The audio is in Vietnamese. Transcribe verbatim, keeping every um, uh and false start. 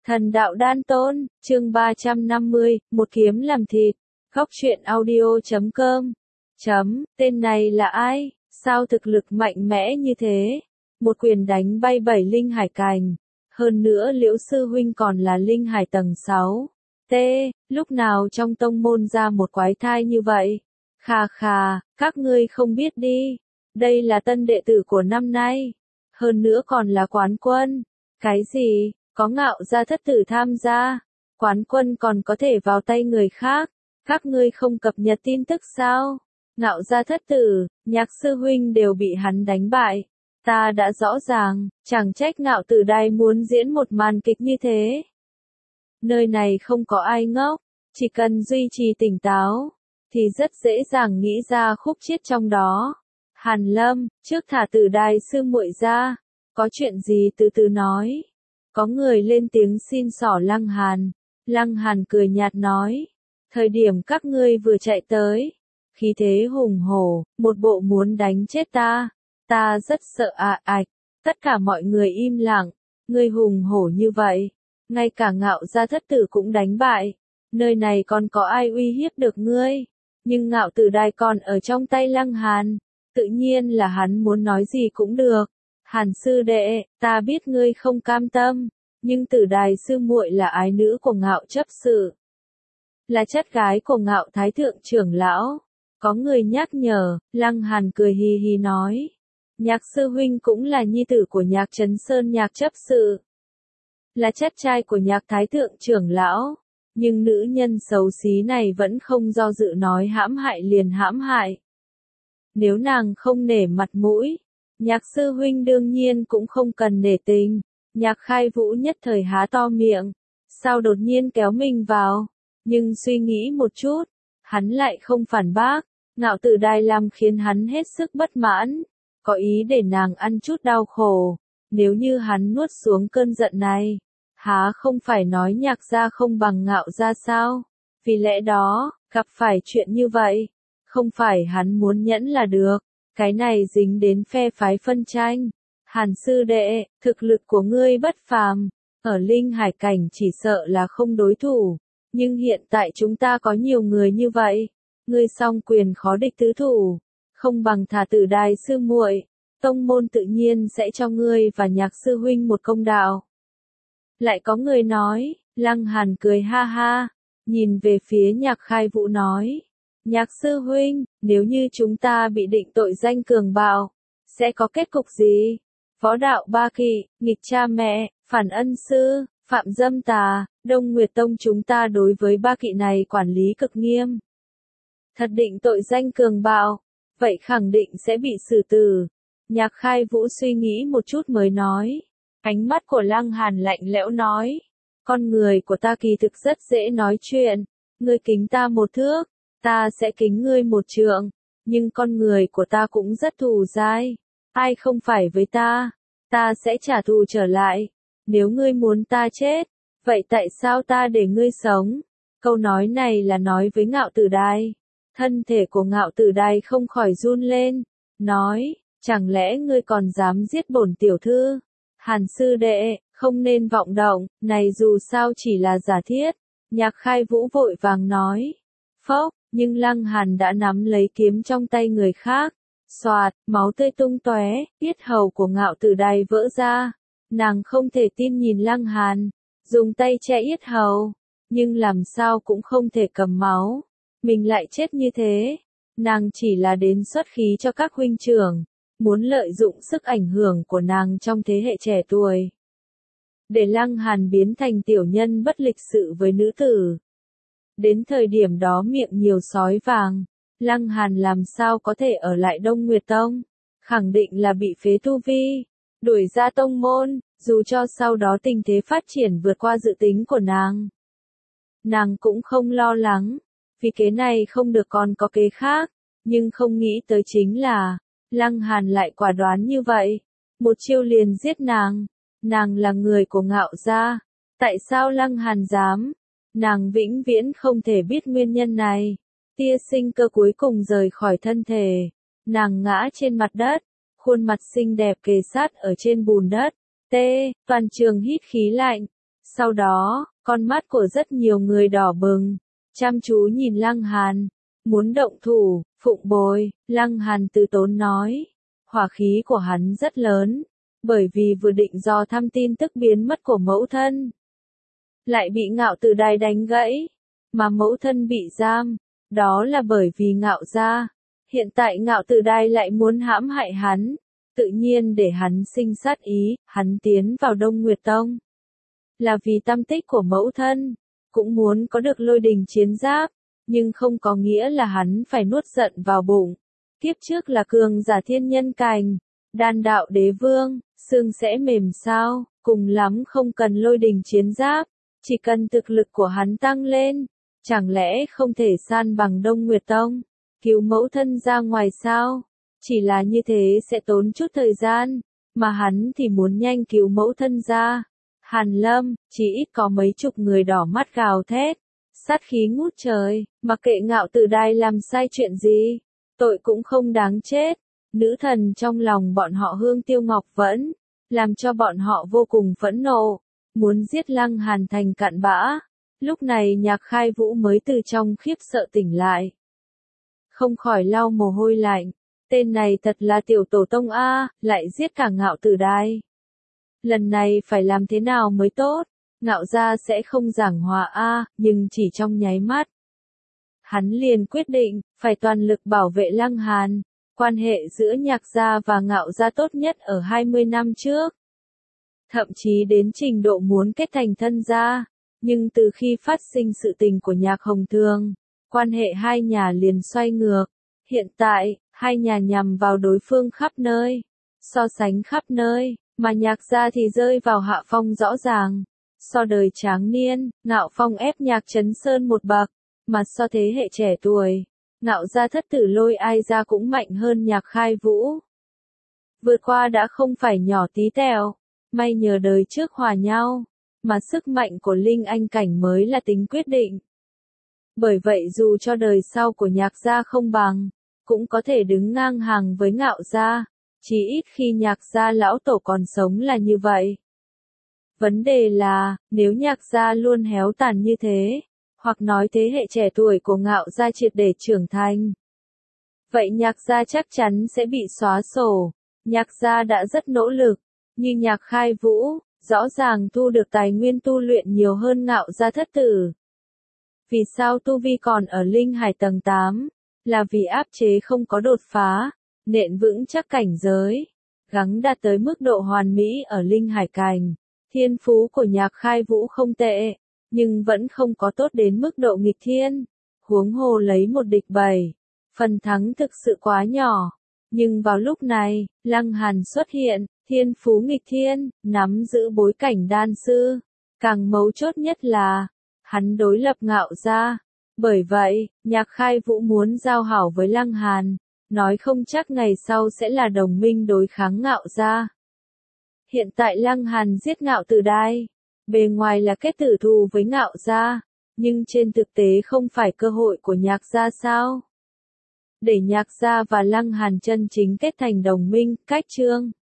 Thần đạo đan tôn, chương ba trăm năm mươi, một kiếm làm thịt. Góc truyện audio chấm com. Chấm, tên này là ai? Sao thực lực mạnh mẽ như thế? Một quyền đánh bay bảy linh hải cành. Hơn nữa Liễu sư huynh còn là linh hải tầng sáu. T, lúc nào trong tông môn ra một quái thai như vậy? Khà khà, các ngươi không biết đi. Đây là tân đệ tử của năm nay. Hơn nữa còn là quán quân. Cái gì? Có Ngạo gia thất tử tham gia, quán quân còn có thể vào tay người khác, các ngươi không cập nhật tin tức sao? Ngạo gia thất tử, Nhạc sư huynh đều bị hắn đánh bại, ta đã rõ ràng, chẳng trách Ngạo tử đài muốn diễn một màn kịch như thế. Nơi này không có ai ngốc, chỉ cần duy trì tỉnh táo, thì rất dễ dàng nghĩ ra khúc chiết trong đó. Hàn Lâm, trước thả tử đài sư muội ra, có chuyện gì từ từ nói. Có người lên tiếng xin xỏ Lăng Hàn. Lăng Hàn cười nhạt nói. Thời điểm các ngươi vừa chạy tới. Khí thế hùng hổ, một bộ muốn đánh chết ta. Ta rất sợ ạ ạch. Tất cả mọi người im lặng. Ngươi hùng hổ như vậy. Ngay cả Ngạo gia thất tử cũng đánh bại. Nơi này còn có ai uy hiếp được ngươi. Nhưng Ngạo tử đài còn ở trong tay Lăng Hàn. Tự nhiên là hắn muốn nói gì cũng được. Hàn sư đệ, ta biết ngươi không cam tâm, nhưng tử đài sư muội là ái nữ của Ngạo chấp sự. Là chất gái của Ngạo thái thượng trưởng lão. Có người nhắc nhở, Lăng Hàn cười hì hì nói. Nhạc sư huynh cũng là nhi tử của Nhạc Trấn Sơn Nhạc chấp sự. Là chất trai của Nhạc thái thượng trưởng lão. Nhưng nữ nhân xấu xí này vẫn không do dự nói hãm hại liền hãm hại. Nếu nàng không nể mặt mũi, Nhạc sư huynh đương nhiên cũng không cần nể tình. Nhạc Khai Vũ nhất thời há to miệng. Sao đột nhiên kéo mình vào? Nhưng suy nghĩ một chút, hắn lại không phản bác. Ngạo tử đài làm khiến hắn hết sức bất mãn. Có ý để nàng ăn chút đau khổ. Nếu như hắn nuốt xuống cơn giận này, há không phải nói Nhạc gia không bằng Ngạo gia sao? Vì lẽ đó, gặp phải chuyện như vậy, không phải hắn muốn nhẫn là được. Cái này dính đến phe phái phân tranh. Hàn sư đệ, thực lực của ngươi bất phàm, ở linh hải cảnh chỉ sợ là không đối thủ, nhưng hiện tại chúng ta có nhiều người như vậy, ngươi song quyền khó địch tứ thủ, không bằng thả tử đài sư muội, tông môn tự nhiên sẽ cho ngươi và Nhạc sư huynh một công đạo. Lại có người nói, Lăng Hàn cười ha ha, nhìn về phía Nhạc Khai Vũ nói. Nhạc sư huynh, nếu như chúng ta bị định tội danh cường bạo, sẽ có kết cục gì? Võ đạo ba kỵ, nghịch cha mẹ, phản ân sư, phạm dâm tà, Đông Nguyệt Tông chúng ta đối với ba kỵ này quản lý cực nghiêm. Thật định tội danh cường bạo, vậy khẳng định sẽ bị xử tử. Nhạc Khai Vũ suy nghĩ một chút mới nói. Ánh mắt của Lăng Hàn lạnh lẽo nói. Con người của ta kỳ thực rất dễ nói chuyện. Ngươi kính ta một thước, ta sẽ kính ngươi một trượng. Nhưng con người của ta cũng rất thù dai. Ai không phải với ta, ta sẽ trả thù trở lại. Nếu ngươi muốn ta chết, vậy tại sao ta để ngươi sống? Câu nói này là nói với Ngạo tử đài. Thân thể của Ngạo tử đài không khỏi run lên. Nói, chẳng lẽ ngươi còn dám giết bổn tiểu thư? Hàn sư đệ, không nên vọng động, này dù sao chỉ là giả thiết. Nhạc Khai Vũ vội vàng nói. Phốc, nhưng Lăng Hàn đã nắm lấy kiếm trong tay người khác. Xoạt, máu tươi tung tóe, yết hầu của Ngạo tử đài vỡ ra. Nàng không thể tin nhìn Lăng Hàn, dùng tay che yết hầu, nhưng làm sao cũng không thể cầm máu. Mình lại chết như thế. Nàng chỉ là đến xuất khí cho các huynh trưởng, muốn lợi dụng sức ảnh hưởng của nàng trong thế hệ trẻ tuổi. Để Lăng Hàn biến thành tiểu nhân bất lịch sự với nữ tử. Đến thời điểm đó miệng nhiều sói vàng. Lăng Hàn làm sao có thể ở lại Đông Nguyệt Tông, khẳng định là bị phế tu vi, đuổi ra tông môn, dù cho sau đó tình thế phát triển vượt qua dự tính của nàng. Nàng cũng không lo lắng, vì kế này không được còn có kế khác, nhưng không nghĩ tới chính là, Lăng Hàn lại quả đoán như vậy, một chiêu liền giết nàng, nàng là người của Ngạo gia, tại sao Lăng Hàn dám, nàng vĩnh viễn không thể biết nguyên nhân này. Tia sinh cơ cuối cùng rời khỏi thân thể, nàng ngã trên mặt đất, khuôn mặt xinh đẹp kề sát ở trên bùn đất. T, toàn trường hít khí lạnh. Sau đó, con mắt của rất nhiều người đỏ bừng, chăm chú nhìn Lăng Hàn, muốn động thủ, phụng bồi. Lăng Hàn từ tốn nói, hỏa khí của hắn rất lớn, bởi vì vừa định dò thăm tin tức biến mất của mẫu thân, lại bị Ngạo Tử Đài đánh gãy, mà mẫu thân bị giam, đó là bởi vì Ngạo gia. Hiện tại Ngạo Tử Đài lại muốn hãm hại hắn, tự nhiên để hắn sinh sát ý. Hắn tiến vào Đông Nguyệt Tông là vì tâm tích của mẫu thân, cũng muốn có được lôi đình chiến giáp, nhưng không có nghĩa là hắn phải nuốt giận vào bụng. Kiếp trước là cường giả thiên nhân cảnh, đan đạo đế vương, xương sẽ mềm sao, cùng lắm không cần lôi đình chiến giáp, chỉ cần thực lực của hắn tăng lên, chẳng lẽ không thể san bằng Đông Nguyệt Tông, cứu mẫu thân ra ngoài sao? Chỉ là như thế sẽ tốn chút thời gian, mà hắn thì muốn nhanh cứu mẫu thân ra. Hàn Lâm, chỉ ít có mấy chục người đỏ mắt gào thét, sát khí ngút trời, mặc kệ Ngạo Tử Đài làm sai chuyện gì, tội cũng không đáng chết. Nữ thần trong lòng bọn họ Hương Tiêu Ngọc vẫn, làm cho bọn họ vô cùng phẫn nộ, muốn giết Lăng Hàn thành cặn bã. Lúc này Nhạc Khai Vũ mới từ trong khiếp sợ tỉnh lại, không khỏi lau mồ hôi lạnh. Tên này thật là tiểu tổ tông a, lại giết cả Ngạo Tử Đài. Lần này phải làm thế nào mới tốt? Ngạo gia sẽ không giảng hòa a, nhưng chỉ trong nháy mắt, hắn liền quyết định phải toàn lực bảo vệ Lăng Hàn. Quan hệ giữa Nhạc gia và Ngạo gia tốt nhất ở hai mươi năm trước, thậm chí đến trình độ muốn kết thành thân gia. Nhưng từ khi phát sinh sự tình của Nhạc Hồng Thường, quan hệ hai nhà liền xoay ngược. Hiện tại, hai nhà nhằm vào đối phương khắp nơi, so sánh khắp nơi, mà Nhạc gia thì rơi vào hạ phong rõ ràng. So đời tráng niên, Ngạo Phong ép Nhạc Chấn Sơn một bậc, mà so thế hệ trẻ tuổi, Ngạo gia thất tử Lôi Ai gia cũng mạnh hơn Nhạc Khai Vũ. Vượt qua đã không phải nhỏ tí tẹo, may nhờ đời trước hòa nhau, mà sức mạnh của Linh Anh cảnh mới là tính quyết định. Bởi vậy dù cho đời sau của Nhạc gia không bằng, cũng có thể đứng ngang hàng với Ngạo gia, chỉ ít khi Nhạc gia lão tổ còn sống là như vậy. Vấn đề là, nếu Nhạc gia luôn héo tàn như thế, hoặc nói thế hệ trẻ tuổi của Ngạo gia triệt để trưởng thành, vậy Nhạc gia chắc chắn sẽ bị xóa sổ. Nhạc gia đã rất nỗ lực, như Nhạc Khai Vũ, rõ ràng thu được tài nguyên tu luyện nhiều hơn Ngạo gia thất tử. Vì sao tu vi còn ở Linh Hải tầng tám? Là vì áp chế không có đột phá, nện vững chắc cảnh giới, gắng đạt tới mức độ hoàn mỹ ở Linh Hải cảnh. Thiên phú của Nhạc Khai Vũ không tệ, nhưng vẫn không có tốt đến mức độ nghịch thiên. Huống hồ lấy một địch bảy, phần thắng thực sự quá nhỏ. Nhưng vào lúc này, Lăng Hàn xuất hiện, thiên phú nghịch thiên, nắm giữ bối cảnh đan sư. Càng mấu chốt nhất là, hắn đối lập Ngạo gia. Bởi vậy, Nhạc Khai Vũ muốn giao hảo với Lăng Hàn, nói không chắc ngày sau sẽ là đồng minh đối kháng Ngạo gia. Hiện tại Lăng Hàn giết Ngạo Tử Đài, bề ngoài là kết tử thù với Ngạo gia, nhưng trên thực tế không phải cơ hội của Nhạc gia sao? Để Nhạc gia và Lăng Hàn chân chính kết thành đồng minh, cách chương